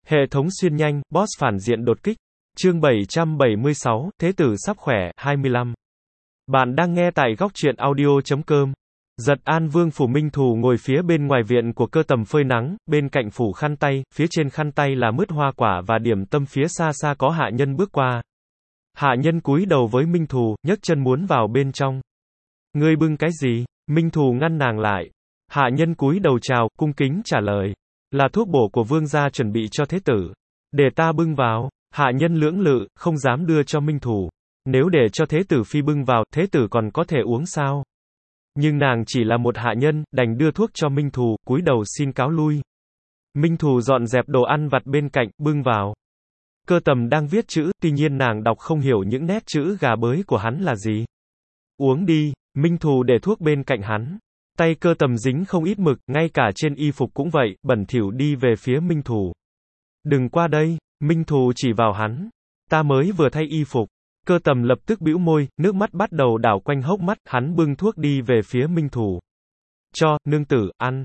Hệ thống xuyên nhanh, boss phản diện đột kích. Chương 776, Thế tử sắp khỏe, 25. Bạn đang nghe tại góc truyện audio.com. Giật An Vương phủ Minh Thù ngồi phía bên ngoài viện của Cơ Tầm phơi nắng, bên cạnh phủ khăn tay, phía trên khăn tay là mứt hoa quả và điểm tâm, phía xa xa có hạ nhân bước qua. Hạ nhân cúi đầu với Minh Thù, nhấc chân muốn vào bên trong. Ngươi bưng cái gì? Minh Thù ngăn nàng lại. Hạ nhân cúi đầu chào, cung kính trả lời. Là thuốc bổ của vương gia chuẩn bị cho thế tử. Để ta bưng vào. Hạ nhân lưỡng lự, không dám đưa cho Minh Thù. Nếu để cho thế tử phi bưng vào, thế tử còn có thể uống sao? Nhưng nàng chỉ là một hạ nhân, đành đưa thuốc cho Minh Thù, cúi đầu xin cáo lui. Minh Thù dọn dẹp đồ ăn vặt bên cạnh, bưng vào. Cơ Tầm đang viết chữ, tuy nhiên nàng đọc không hiểu những nét chữ gà bới của hắn là gì. Uống đi. Minh Thù để thuốc bên cạnh hắn. Tay Cơ Tầm dính không ít mực, ngay cả trên y phục cũng vậy, bẩn thỉu đi về phía Minh Thù. Đừng qua đây. Minh Thù chỉ vào hắn. Ta mới vừa thay y phục. Cơ Tầm lập tức bĩu môi, nước mắt bắt đầu đảo quanh hốc mắt, hắn bưng thuốc đi về phía Minh Thù. Cho, nương tử, ăn.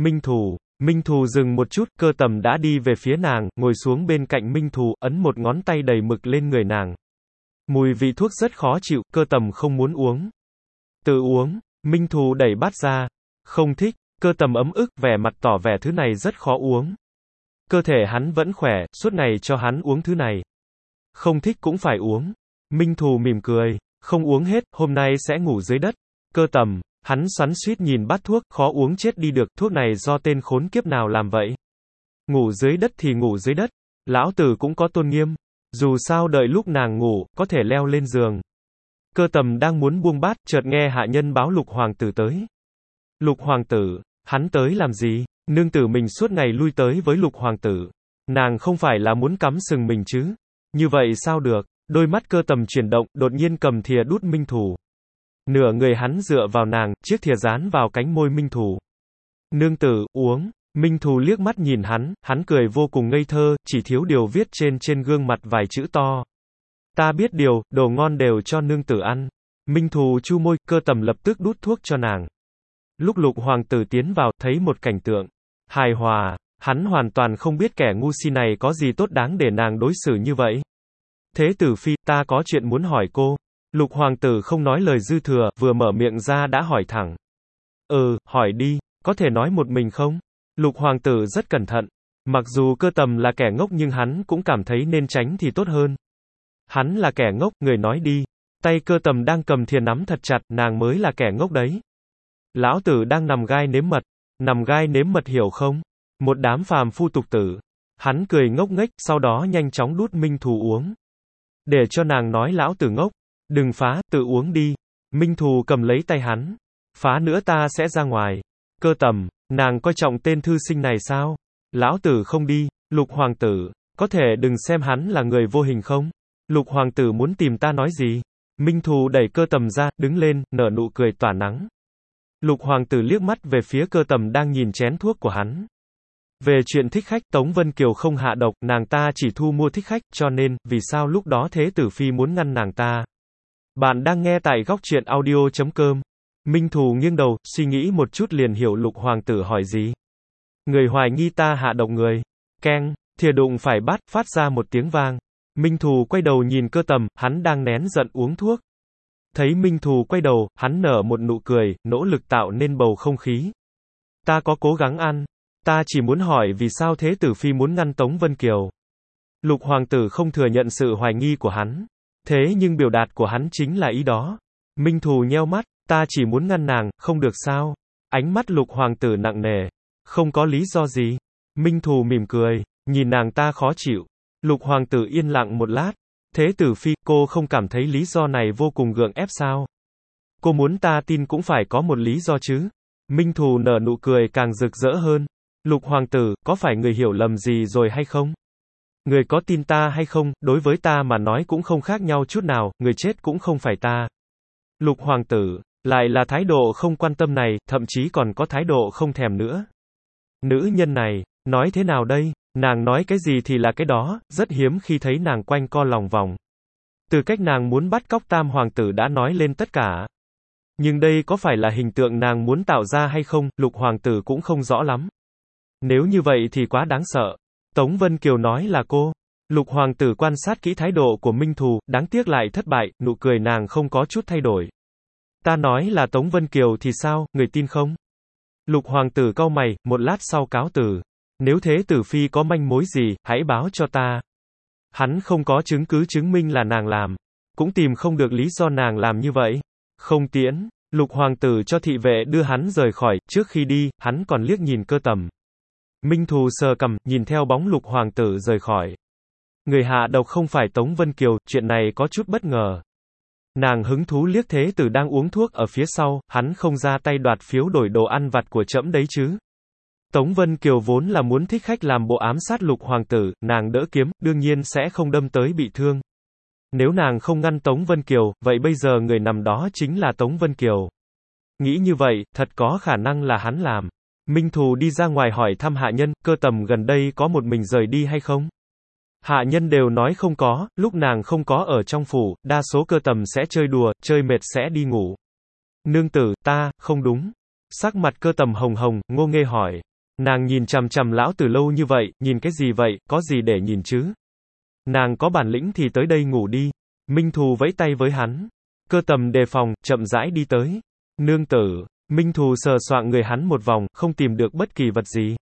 Minh Thù dừng một chút, Cơ Tầm đã đi về phía nàng, ngồi xuống bên cạnh Minh Thù, ấn một ngón tay đầy mực lên người nàng. Mùi vị thuốc rất khó chịu, Cơ Tầm không muốn uống. Tự uống. Minh Thù đẩy bát ra. Không thích. Cơ Tầm ấm ức, vẻ mặt tỏ vẻ thứ này rất khó uống. Cơ thể hắn vẫn khỏe, suốt ngày cho hắn uống thứ này. Không thích cũng phải uống. Minh Thù mỉm cười. Không uống hết, hôm nay sẽ ngủ dưới đất. Cơ Tầm. Hắn xoắn xuýt nhìn bát thuốc, khó uống chết đi được, thuốc này do tên khốn kiếp nào làm vậy? Ngủ dưới đất thì ngủ dưới đất. Lão tử cũng có tôn nghiêm. Dù sao đợi lúc nàng ngủ, có thể leo lên giường. Cơ Tầm đang muốn buông bát, chợt nghe hạ nhân báo Lục hoàng tử tới. Lục hoàng tử, hắn tới làm gì? Nương tử mình suốt ngày lui tới với Lục hoàng tử. Nàng không phải là muốn cắm sừng mình chứ? Như vậy sao được? Đôi mắt Cơ Tầm chuyển động, đột nhiên cầm thìa đút Minh Thù. Nửa người hắn dựa vào nàng, chiếc thìa dán vào cánh môi Minh Thù. Nương tử, uống. Minh Thù liếc mắt nhìn hắn cười vô cùng ngây thơ, chỉ thiếu điều viết trên gương mặt vài chữ to. Ta biết điều, đồ ngon đều cho nương tử ăn. Minh Thù chu môi, Cơ Tầm lập tức đút thuốc cho nàng. Lúc Lục hoàng tử tiến vào, thấy một cảnh tượng hài hòa, hắn hoàn toàn không biết kẻ ngu si này có gì tốt đáng để nàng đối xử như vậy. Thế tử phi, ta có chuyện muốn hỏi cô. Lục hoàng tử không nói lời dư thừa, vừa mở miệng ra đã hỏi thẳng. Hỏi đi, có thể nói một mình không? Lục hoàng tử rất cẩn thận. Mặc dù Cơ Tầm là kẻ ngốc nhưng hắn cũng cảm thấy nên tránh thì tốt hơn. Hắn là kẻ ngốc, người nói đi. Tay Cơ Tầm đang cầm thìa nắm thật chặt, nàng mới là kẻ ngốc đấy. Lão tử đang nằm gai nếm mật. Nằm gai nếm mật hiểu không? Một đám phàm phu tục tử. Hắn cười ngốc nghếch, sau đó nhanh chóng đút Minh Thù uống. Để cho nàng nói lão tử ngốc. Đừng phá, tự uống đi. Minh Thù cầm lấy tay hắn. Phá nữa ta sẽ ra ngoài. Cơ Tầm, nàng coi trọng tên thư sinh này sao? Lão tử không đi. Lục hoàng tử, có thể đừng xem hắn là người vô hình không? Lục hoàng tử muốn tìm ta nói gì? Minh Thù đẩy Cơ Tầm ra, đứng lên, nở nụ cười tỏa nắng. Lục hoàng tử liếc mắt về phía Cơ Tầm đang nhìn chén thuốc của hắn. Về chuyện thích khách, Tống Vân Kiều không hạ độc, nàng ta chỉ thu mua thích khách, cho nên, vì sao lúc đó Thế tử phi muốn ngăn nàng ta? Bạn đang nghe tại góc truyện audio.com. Minh Thù nghiêng đầu, suy nghĩ một chút liền hiểu Lục hoàng tử hỏi gì. Người hoài nghi ta hạ độc người. Keng, thìa đụng phải bát, phát ra một tiếng vang. Minh Thù quay đầu nhìn Cơ Tầm, hắn đang nén giận uống thuốc. Thấy Minh Thù quay đầu, hắn nở một nụ cười, nỗ lực tạo nên bầu không khí. Ta có cố gắng ăn. Ta chỉ muốn hỏi vì sao Thế tử phi muốn ngăn Tống Vân Kiều. Lục hoàng tử không thừa nhận sự hoài nghi của hắn. Thế nhưng biểu đạt của hắn chính là ý đó. Minh Thù nheo mắt, ta chỉ muốn ngăn nàng, không được sao? Ánh mắt Lục hoàng tử nặng nề. Không có lý do gì. Minh Thù mỉm cười, nhìn nàng ta khó chịu. Lục hoàng tử yên lặng một lát. Thế tử phi, cô không cảm thấy lý do này vô cùng gượng ép sao? Cô muốn ta tin cũng phải có một lý do chứ? Minh Thù nở nụ cười càng rực rỡ hơn. Lục hoàng tử, có phải người hiểu lầm gì rồi hay không? Người có tin ta hay không, đối với ta mà nói cũng không khác nhau chút nào, người chết cũng không phải ta. Lục hoàng tử, lại là thái độ không quan tâm này, thậm chí còn có thái độ không thèm nữa. Nữ nhân này, nói thế nào đây? Nàng nói cái gì thì là cái đó, rất hiếm khi thấy nàng quanh co lòng vòng. Từ cách nàng muốn bắt cóc Tam hoàng tử đã nói lên tất cả. Nhưng đây có phải là hình tượng nàng muốn tạo ra hay không, Lục hoàng tử cũng không rõ lắm. Nếu như vậy thì quá đáng sợ. Tống Vân Kiều nói là cô. Lục hoàng tử quan sát kỹ thái độ của Minh Thù, đáng tiếc lại thất bại, nụ cười nàng không có chút thay đổi. Ta nói là Tống Vân Kiều thì sao, người tin không? Lục hoàng tử cau mày, một lát sau cáo từ. Nếu thế tử phi có manh mối gì, hãy báo cho ta. Hắn không có chứng cứ chứng minh là nàng làm. Cũng tìm không được lý do nàng làm như vậy. Không tiễn, lục hoàng tử cho thị vệ đưa hắn rời khỏi, trước khi đi, hắn còn liếc nhìn Cơ Tầm. Minh Thù sờ cằm, nhìn theo bóng lục hoàng tử rời khỏi. Người hạ độc không phải Tống Vân Kiều, chuyện này có chút bất ngờ. Nàng hứng thú liếc thế tử đang uống thuốc ở phía sau, hắn không ra tay đoạt phiếu đổi đồ ăn vặt của trẫm đấy chứ. Tống Vân Kiều vốn là muốn thích khách làm bộ ám sát lục hoàng tử, nàng đỡ kiếm, đương nhiên sẽ không đâm tới bị thương. Nếu nàng không ngăn Tống Vân Kiều, vậy bây giờ người nằm đó chính là Tống Vân Kiều. Nghĩ như vậy, thật có khả năng là hắn làm. Minh Thù đi ra ngoài hỏi thăm hạ nhân, Cơ Tầm gần đây có một mình rời đi hay không? Hạ nhân đều nói không có, lúc nàng không có ở trong phủ, đa số Cơ Tầm sẽ chơi đùa, chơi mệt sẽ đi ngủ. Nương tử, ta, không đúng. Sắc mặt Cơ Tầm hồng hồng, ngô nghê hỏi. Nàng nhìn chằm chằm lão tử lâu như vậy, nhìn cái gì vậy, có gì để nhìn chứ? Nàng có bản lĩnh thì tới đây ngủ đi. Minh Thù vẫy tay với hắn. Cơ Tầm đề phòng, chậm rãi đi tới. Nương tử, Minh Thù sờ soạng người hắn một vòng, không tìm được bất kỳ vật gì.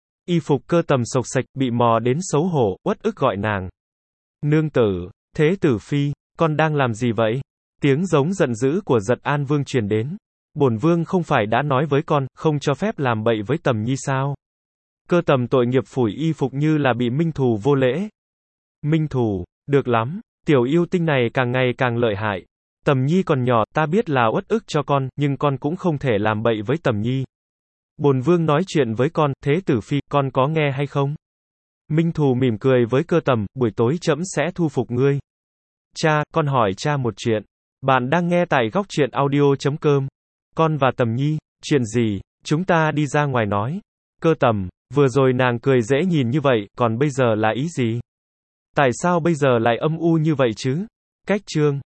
Y phục Cơ Tầm xộc xệch, bị mò đến xấu hổ, uất ức gọi nàng. Nương tử, thế tử phi, con đang làm gì vậy? Tiếng giống giận dữ của Giật An Vương truyền đến. Bổn vương không phải đã nói với con, không cho phép làm bậy với Tầm Nhi sao? Cơ Tầm tội nghiệp phủi y phục như là bị Minh Thù vô lễ. Minh Thù, được lắm, tiểu yêu tinh này càng ngày càng lợi hại. Tầm Nhi còn nhỏ, ta biết là uất ức cho con, nhưng con cũng không thể làm bậy với Tầm Nhi. Bổn vương nói chuyện với con, thế tử phi, con có nghe hay không? Minh Thù mỉm cười với Cơ Tầm, buổi tối trẫm sẽ thu phục ngươi. Cha, con hỏi cha một chuyện. Bạn đang nghe tại góc truyện audio.com. Con và Tầm Nhi, chuyện gì? Chúng ta đi ra ngoài nói. Cơ Tầm, vừa rồi nàng cười dễ nhìn như vậy, còn bây giờ là ý gì? Tại sao bây giờ lại âm u như vậy chứ? Cách chương